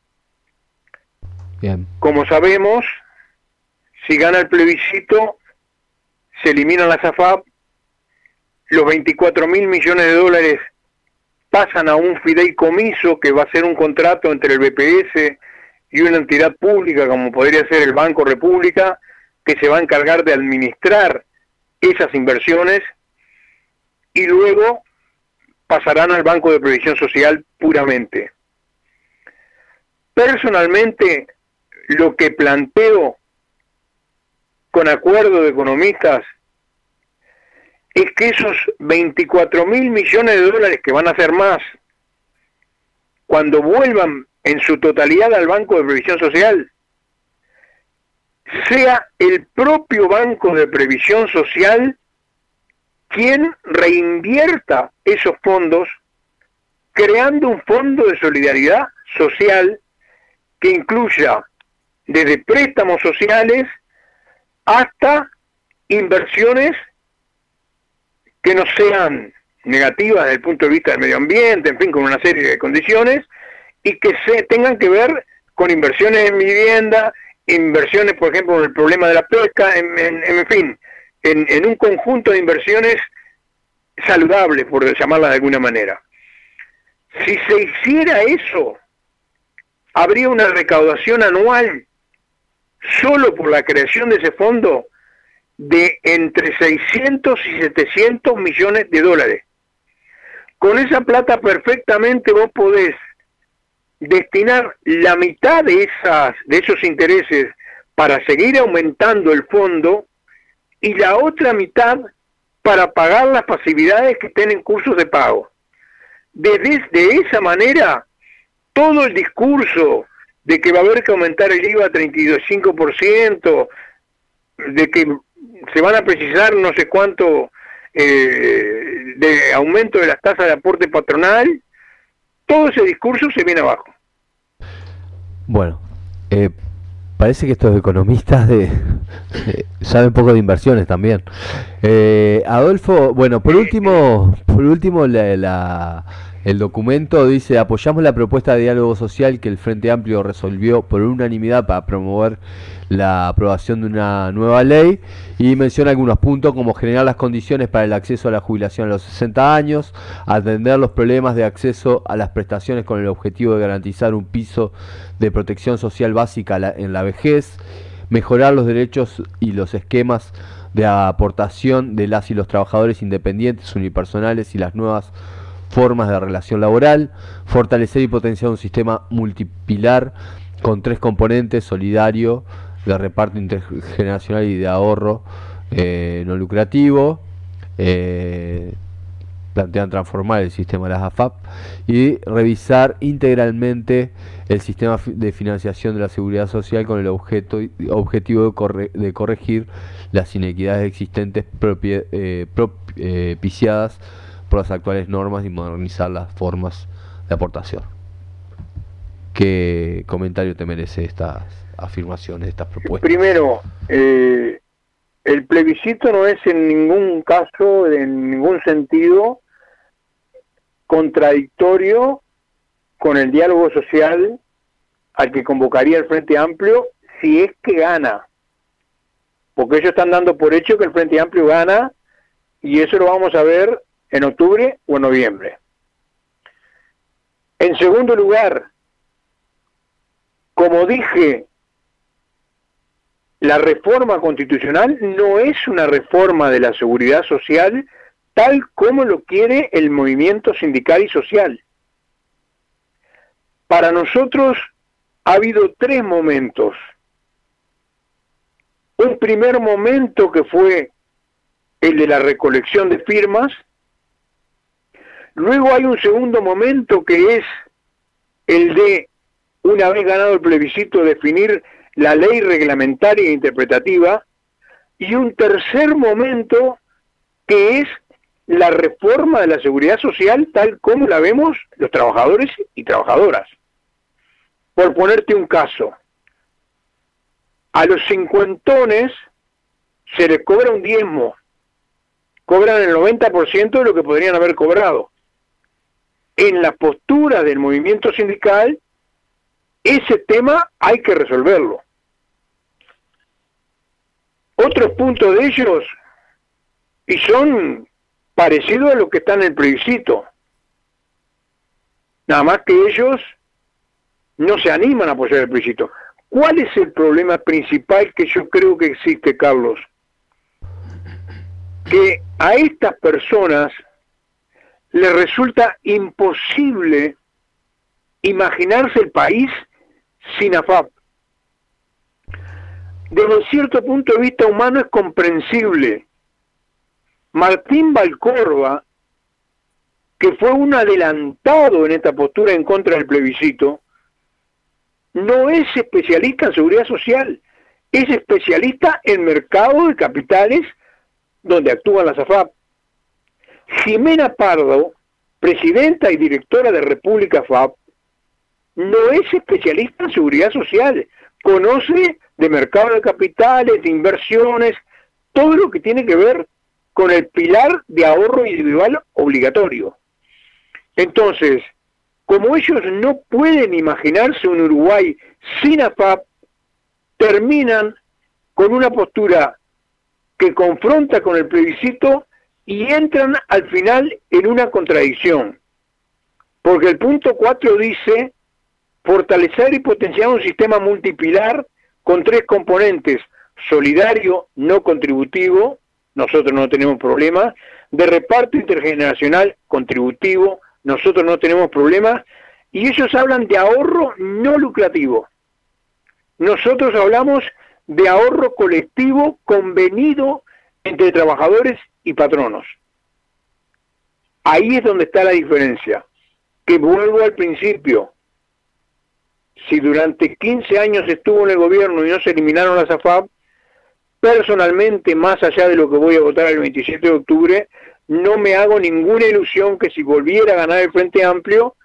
Bien. Como sabemos, si gana el plebiscito, se eliminan las AFAP, los 24.000 millones de dólares pasan a un fideicomiso que va a ser un contrato entre el BPS y una entidad pública como podría ser el Banco República, que se va a encargar de administrar esas inversiones, y luego pasarán al Banco de Previsión Social puramente. Personalmente, lo que planteo con acuerdo de economistas es que esos 24.000 millones de dólares, que van a ser más, cuando vuelvan en su totalidad al Banco de Previsión Social, sea el propio Banco de Previsión Social quien reinvierta esos fondos, creando un fondo de solidaridad social que incluya desde préstamos sociales hasta inversiones que no sean negativas desde el punto de vista del medio ambiente, en fin, con una serie de condiciones, y que se tengan que ver con inversiones en vivienda, inversiones, por ejemplo, en el problema de la pesca, en fin, en un conjunto de inversiones saludables, por llamarlas de alguna manera. Si se hiciera eso, habría una recaudación anual, solo por la creación de ese fondo, de entre 600 y 700 millones de dólares. Con esa plata perfectamente vos podés destinar la mitad de esos intereses para seguir aumentando el fondo, y la otra mitad para pagar las pasividades que estén en cursos de pago. De esa manera, todo el discurso de que va a haber que aumentar el IVA a 35%, de que se van a precisar no sé cuánto de aumento de las tasas de aporte patronal, todo ese discurso se viene abajo. Bueno, parece que estos economistas saben poco de inversiones también. Adolfo, bueno, por último el documento dice: apoyamos la propuesta de diálogo social que el Frente Amplio resolvió por unanimidad para promover la aprobación de una nueva ley, y menciona algunos puntos como generar las condiciones para el acceso a la jubilación a los 60 años, atender los problemas de acceso a las prestaciones con el objetivo de garantizar un piso de protección social básica en la vejez, mejorar los derechos y los esquemas de aportación de las y los trabajadores independientes, unipersonales y las nuevas formas de relación laboral, fortalecer y potenciar un sistema multipilar con 3 componentes: solidario, de reparto intergeneracional y de ahorro no lucrativo. Plantean transformar el sistema de las AFAP y revisar integralmente el sistema de financiación de la seguridad social con el objetivo de corregir las inequidades existentes propiciadas por las actuales normas y modernizar las formas de aportación. ¿Qué comentario te merece estas afirmaciones, estas propuestas? Primero, el plebiscito no es en ningún caso, en ningún sentido, contradictorio con el diálogo social al que convocaría el Frente Amplio si es que gana. Porque ellos están dando por hecho que el Frente Amplio gana, y eso lo vamos a ver en octubre o en noviembre. En segundo lugar, como dije, la reforma constitucional no es una reforma de la seguridad social tal como lo quiere el movimiento sindical y social. Para nosotros ha habido 3 momentos. Un primer momento que fue el de la recolección de firmas. Luego hay un segundo momento que es el de, una vez ganado el plebiscito, definir la ley reglamentaria e interpretativa. Y un tercer momento que es la reforma de la seguridad social tal como la vemos los trabajadores y trabajadoras. Por ponerte un caso, a los cincuentones se les cobra un diezmo, cobran el 90% de lo que podrían haber cobrado. En la postura del movimiento sindical, ese tema hay que resolverlo. Otros puntos de ellos, y son parecidos a lo que está en el plebiscito, nada más que ellos no se animan a apoyar el plebiscito. ¿Cuál es el problema principal que yo creo que existe, Carlos? Que a estas personas les resulta imposible imaginarse el país sin AFAP. Desde cierto punto de vista humano es comprensible. Martín Valcorba, que fue un adelantado en esta postura en contra del plebiscito, no es especialista en seguridad social, es especialista en mercado de capitales donde actúan las AFAP. Jimena Pardo, presidenta y directora de República AFAP, no es especialista en seguridad social, conoce de mercado de capitales, de inversiones, todo lo que tiene que ver con el pilar de ahorro individual obligatorio. Entonces, como ellos no pueden imaginarse un Uruguay sin AFAP, terminan con una postura que confronta con el plebiscito y entran al final en una contradicción. Porque el punto 4 dice: fortalecer y potenciar un sistema multipilar con 3 componentes: solidario, no contributivo, nosotros no tenemos problema; de reparto intergeneracional, contributivo, nosotros no tenemos problema; y ellos hablan de ahorro no lucrativo. Nosotros hablamos de ahorro colectivo convenido entre trabajadores y patronos. Ahí es donde está la diferencia, que vuelvo al principio. Si durante 15 años estuvo en el gobierno y no se eliminaron las AFAP, personalmente, más allá de lo que voy a votar el 27 de octubre, no me hago ninguna ilusión que si volviera a ganar el Frente Amplio,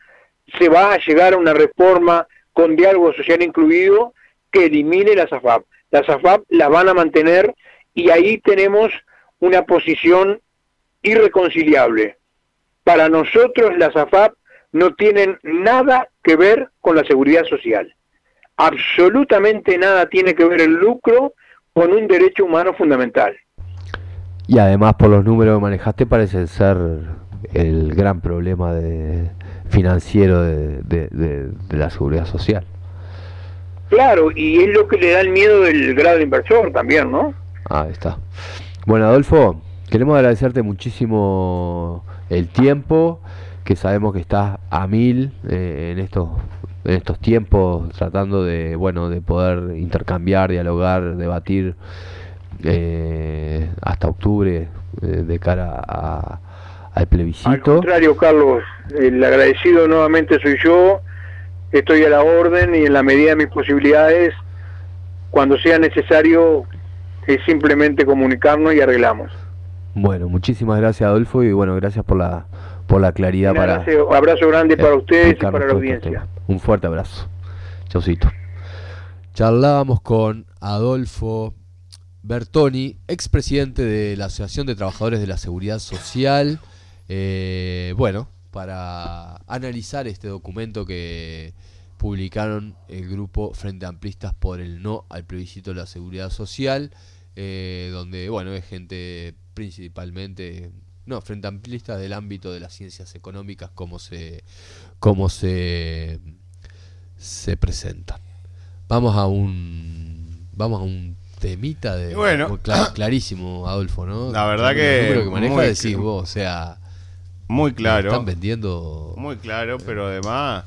se va a llegar a una reforma con diálogo social incluido que elimine las AFAP. Las AFAP las van a mantener y ahí tenemos una posición irreconciliable. Para nosotros las AFAP no tienen nada que ver con la seguridad social. Absolutamente nada tiene que ver el lucro con un derecho humano fundamental. Y además, por los números que manejaste, parece ser el gran problema financiero de la seguridad social. Claro, y es lo que le da el miedo del grado inversor también, ¿no? Ahí está. Bueno, Adolfo, queremos agradecerte muchísimo el tiempo, que sabemos que estás a mil en estos tiempos, tratando de poder intercambiar, dialogar, debatir hasta octubre de cara al plebiscito. Al contrario, Carlos, el agradecido nuevamente soy yo. Estoy a la orden y en la medida de mis posibilidades, cuando sea necesario, es simplemente comunicarnos y arreglamos. Bueno, muchísimas gracias, Adolfo, y bueno, gracias por la claridad. Un abrazo grande para ustedes y para la audiencia. Un fuerte abrazo. Chaucito. Charlábamos con Adolfo Bertoni, expresidente de la Asociación de Trabajadores de la Seguridad Social, para analizar este documento que publicaron el grupo Frente Amplistas por el no al plebiscito de la seguridad social, donde es gente principalmente Frente Amplistas del ámbito de las ciencias económicas, como se presentan. Vamos a un temita de clarísimo, Adolfo, ¿no? La verdad que el número que maneja decís vos, o sea, muy claro. Están vendiendo muy claro, pero además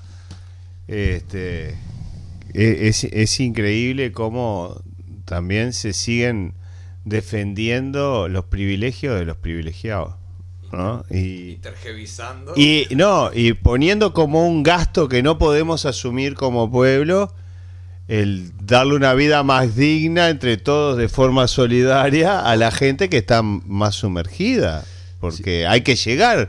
es increíble cómo también se siguen defendiendo los privilegios de los privilegiados, ¿no? Y tergiversando y poniendo como un gasto que no podemos asumir como pueblo el darle una vida más digna entre todos de forma solidaria a la gente que está más sumergida, porque hay que llegar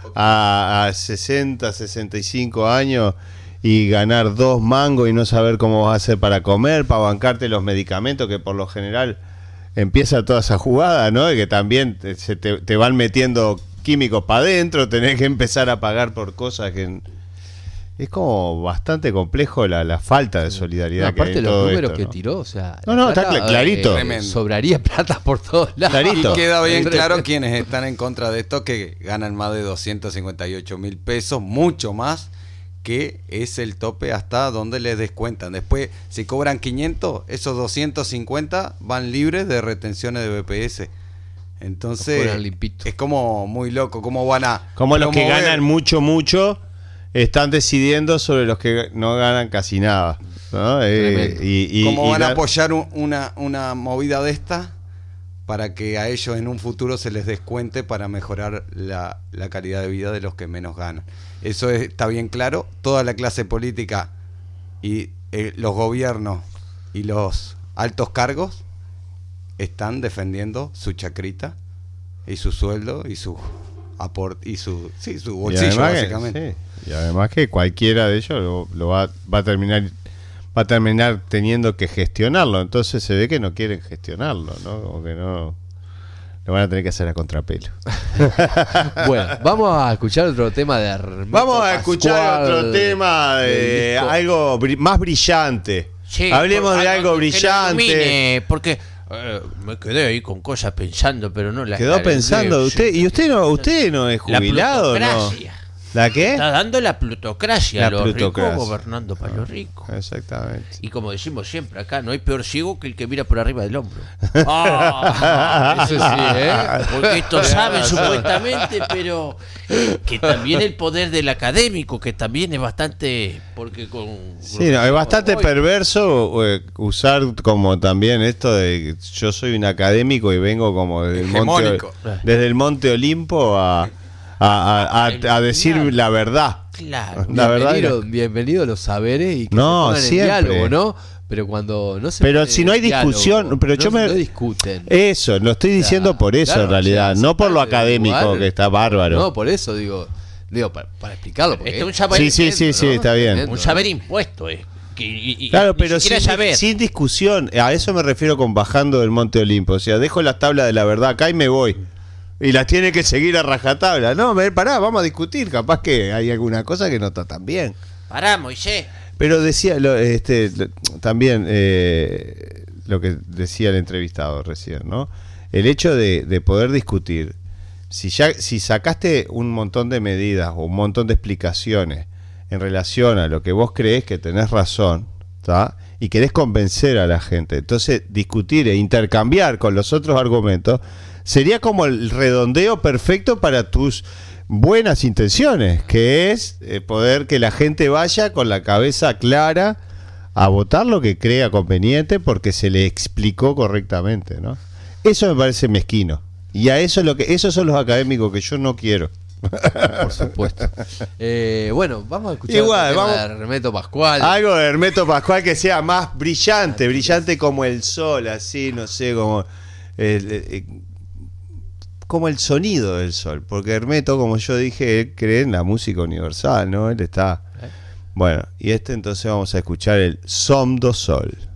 a 60, 65 años y ganar 2 mangos y no saber cómo vas a hacer para comer, para bancarte los medicamentos, que por lo general empieza toda esa jugada, ¿no? Y que también te van metiendo químicos para adentro, tenés que empezar a pagar por cosas que... Es como bastante complejo la falta de solidaridad. Aparte que hay de los todo números esto, que ¿no? tiró, o sea... Está clarito. Sobraría plata por todos lados. Clarito. Y queda bien claro quienes están en contra de esto, que ganan más de 258.000 pesos, mucho más, que es el tope hasta donde les descuentan. Después, si cobran 500, esos 250 van libres de retenciones de BPS. Entonces, es como muy loco. ¿Cómo van a...? Como los que ganan mucho están decidiendo sobre los que no ganan casi nada, ¿no? ¿Cómo van a apoyar una movida de esta para que a ellos en un futuro se les descuente para mejorar la calidad de vida de los que menos ganan? Eso está bien claro. Toda la clase política y los gobiernos y los altos cargos están defendiendo su chacrita y su sueldo y su aporte y su bolsillo, básicamente. Y además que cualquiera de ellos lo va a terminar teniendo que gestionarlo. Entonces se ve que no quieren gestionarlo, ¿no? Como que no lo van a tener que hacer a contrapelo. Bueno, vamos a escuchar otro tema de Hermeto Vamos a escuchar Pascual, otro tema de algo más brillante. Sí, hablemos de algo brillante. Porque me quedé ahí con cosas pensando, pero no la quedó pensando usted no es jubilado, ¿no? ¿La qué? Está dando la plutocracia, los ricos gobernando para los ricos. Exactamente. Y como decimos siempre acá, no hay peor ciego que el que mira por arriba del hombro. Eso sí, Porque esto saben supuestamente, pero que también el poder del académico, que también es bastante... porque es bastante perverso usar como también esto de yo soy un académico y vengo como desde el Monte Olimpo a decir la verdad. Claro. La bienvenido a los saberes y que no, se siempre. en diálogo, ¿no? Pero cuando no se pero si no hay discusión, diálogo, pero no discuten. Eso, lo estoy diciendo por eso, claro, en realidad, no por lo académico, igual, que está bárbaro. No, por eso digo, Digo, para explicarlo. Porque es un saber, sí, está bien. Un saber impuesto. Claro, pero saber. sin discusión. A eso me refiero con bajando del Monte Olimpo. O sea, dejo las tablas de la verdad acá y me voy. Y las tiene que seguir a rajatabla. No, pará, vamos a discutir. Capaz que hay alguna cosa que no está tan bien. Pará, Moisés. Pero decía también lo que decía el entrevistado recién, ¿no? El hecho de poder discutir. Si sacaste un montón de medidas o un montón de explicaciones en relación a lo que vos creés que tenés razón, ¿tá? Y querés convencer a la gente, entonces discutir e intercambiar con los otros argumentos sería como el redondeo perfecto para tus buenas intenciones, que es poder que la gente vaya con la cabeza clara a votar lo que crea conveniente porque se le explicó correctamente, ¿no? Eso me parece mezquino. Y a eso esos son los académicos que yo no quiero. Por supuesto. Bueno, vamos a escuchar vamos, de Hermeto Pascual. Algo de Hermeto Pascual que sea más brillante como el sol, así, no sé, como el sonido del sol. Porque Hermeto, como yo dije, él cree en la música universal, ¿no? Él está... Bueno, y entonces vamos a escuchar el Som do Sol.